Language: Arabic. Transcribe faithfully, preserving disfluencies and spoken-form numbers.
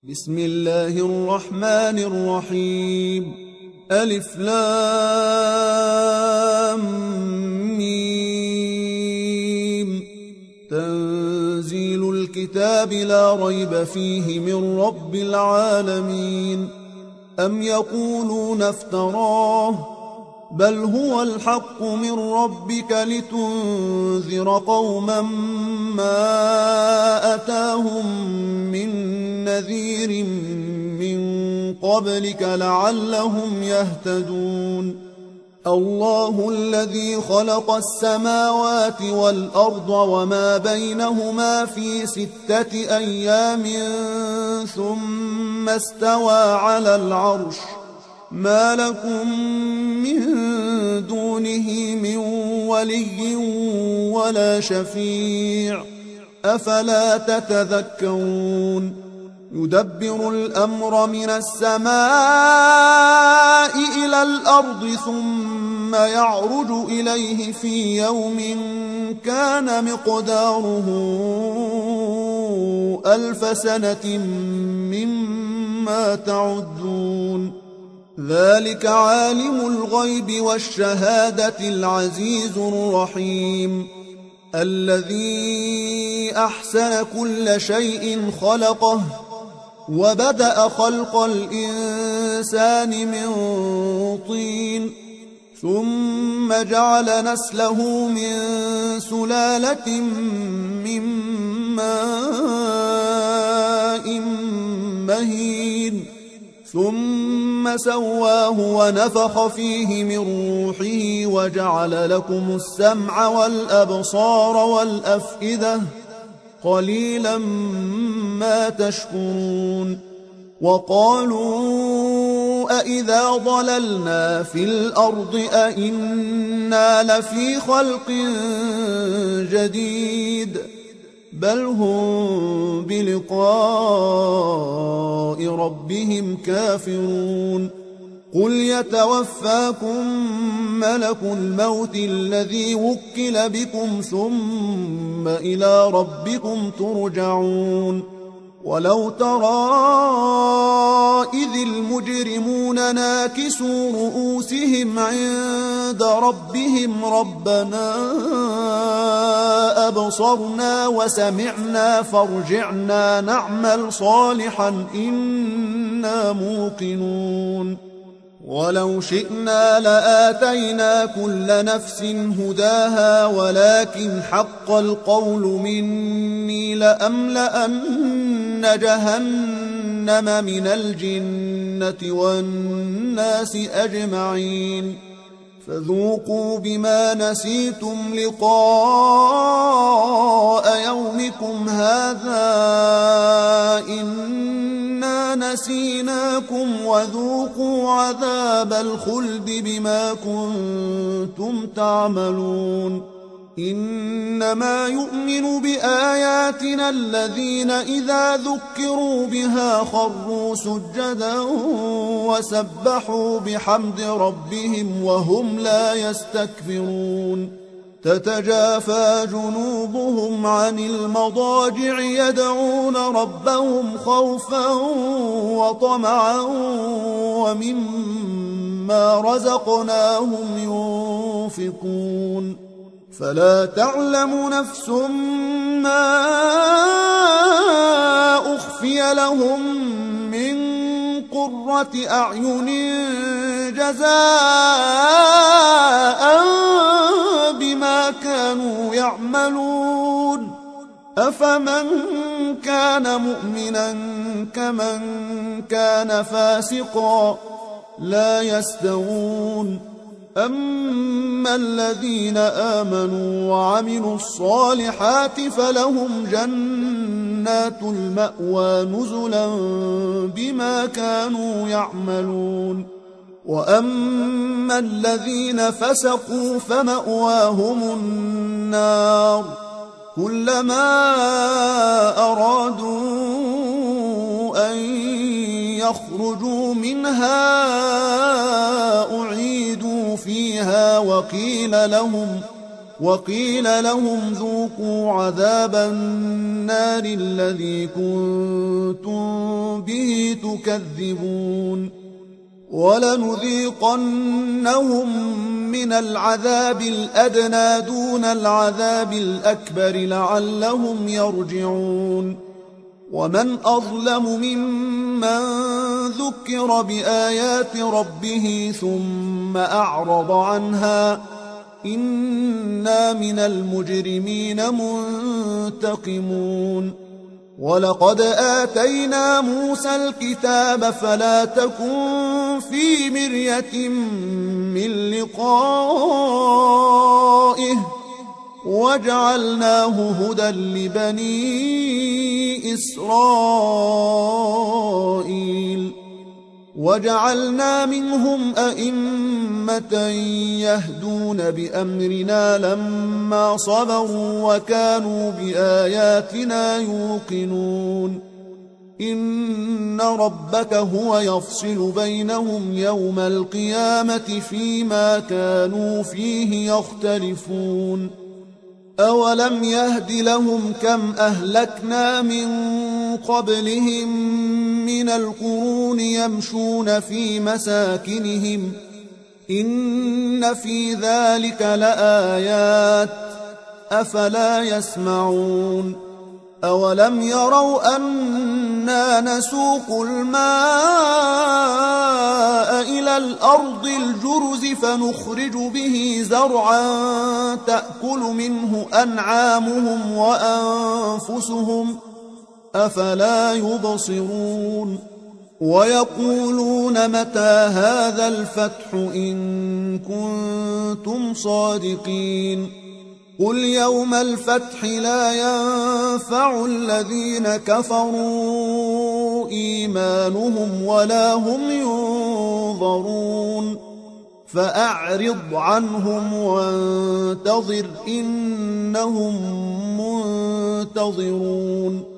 بسم الله الرحمن الرحيم. ألف لام ميم. تنزيل الكتاب لا ريب فيه من رب العالمين. أم يقولون افتراه بل هو الحق من ربك لتنذر قوما ما أتاهم من نذير من قبلك لعلهم يهتدون. الله الذي خلق السماوات والأرض وما بينهما في ستة أيام ثم استوى على العرش ما لكم من دونه من ولي ولا شفيع أفلا تتذكرون. يدبر الأمر من السماء إلى الأرض ثم يعرج إليه في يوم كان مقداره ألف سنة مما تعدون. ذلك عالم الغيب والشهادة العزيز الرحيم. الذي أحسن كل شيء خلقه وبدأ خلق الإنسان من طين ثم جعل نسله من سلالة من ماء مهين ثم سواه ونفخ فيه من روحه وجعل لكم السمع والأبصار والأفئدة قليلا ما تشكرون. وقالوا أإذا ضللنا في الأرض أإنا لفي خلق جديد بل هم بلقاء ربهم كافرون. قل يتوفاكم ملك الموت الذي وكل بكم ثم إلى ربكم ترجعون. ولو ترى إذ المجرمون ناكسوا رؤوسهم عند ربهم ربنا أبصرنا وسمعنا فارجعنا نعمل صالحا إنا موقنون. ولو شئنا لآتينا كل نفس هداها ولكن حق القول مني لأملأن جهنم من الجنة والناس أجمعين. فذوقوا بما نسيتم لقاء يومكم هذا إنا نسيناكم وذوقوا عذاب الخلد بما كنتم تعملون. إنما يؤمن بآياتنا الذين إذا ذكروا بها خروا سجدا وسبحوا بحمد ربهم وهم لا يستكبرون. تتجافى جنوبهم عن المضاجع يدعون ربهم خوفا وطمعا ومما رزقناهم ينفقون. فلا تعلم نفس ما أخفي لهم من قرة أعين جزاء بما كانوا يعملون. أفمن كان مؤمنا كمن كان فاسقا لا يستوون. أما الذين آمنوا وعملوا الصالحات فلهم جنات المأوى نزلا بما كانوا يعملون. وأما الذين فسقوا فمأواهم النار كلما أرادوا أن يخرجوا منها أعيدوا فيها وقيل لهم وقيل لهم ذوقوا عذاب النار الذي كنتم به تكذبون ولنذيقنهم من العذاب الأدنى دون العذاب الأكبر لعلهم يرجعون ومن أظلم ممن ذكر بآيات ربه ثم أعرض عنها إنا من المجرمين منتقمون ولقد آتينا موسى الكتاب فلا تكن في مرية من لقائه وجعلناه هدى لبني إسرائيل وجعلنا منهم أئمة يهدون بأمرنا لما صبروا وكانوا بآياتنا يوقنون إن ربك هو يفصل بينهم يوم القيامة فيما كانوا فيه يختلفون أولم يهد لهم كم أهلكنا من قبلهم من القرون يمشون في مساكنهم إن في ذلك لآيات أفلا يسمعون أولم يروا أنا نسوق الماء إلى الأرض الجرز فنخرج به زرعا تأكل منه أنعامهم وأنفسهم أفلا يبصرون ويقولون متى هذا الفتح إن كنتم صادقين قل يوم الفتح لا ينفع الذين كفروا إيمانهم ولا هم ينظرون فأعرض عنهم وانتظر إنهم منتظرون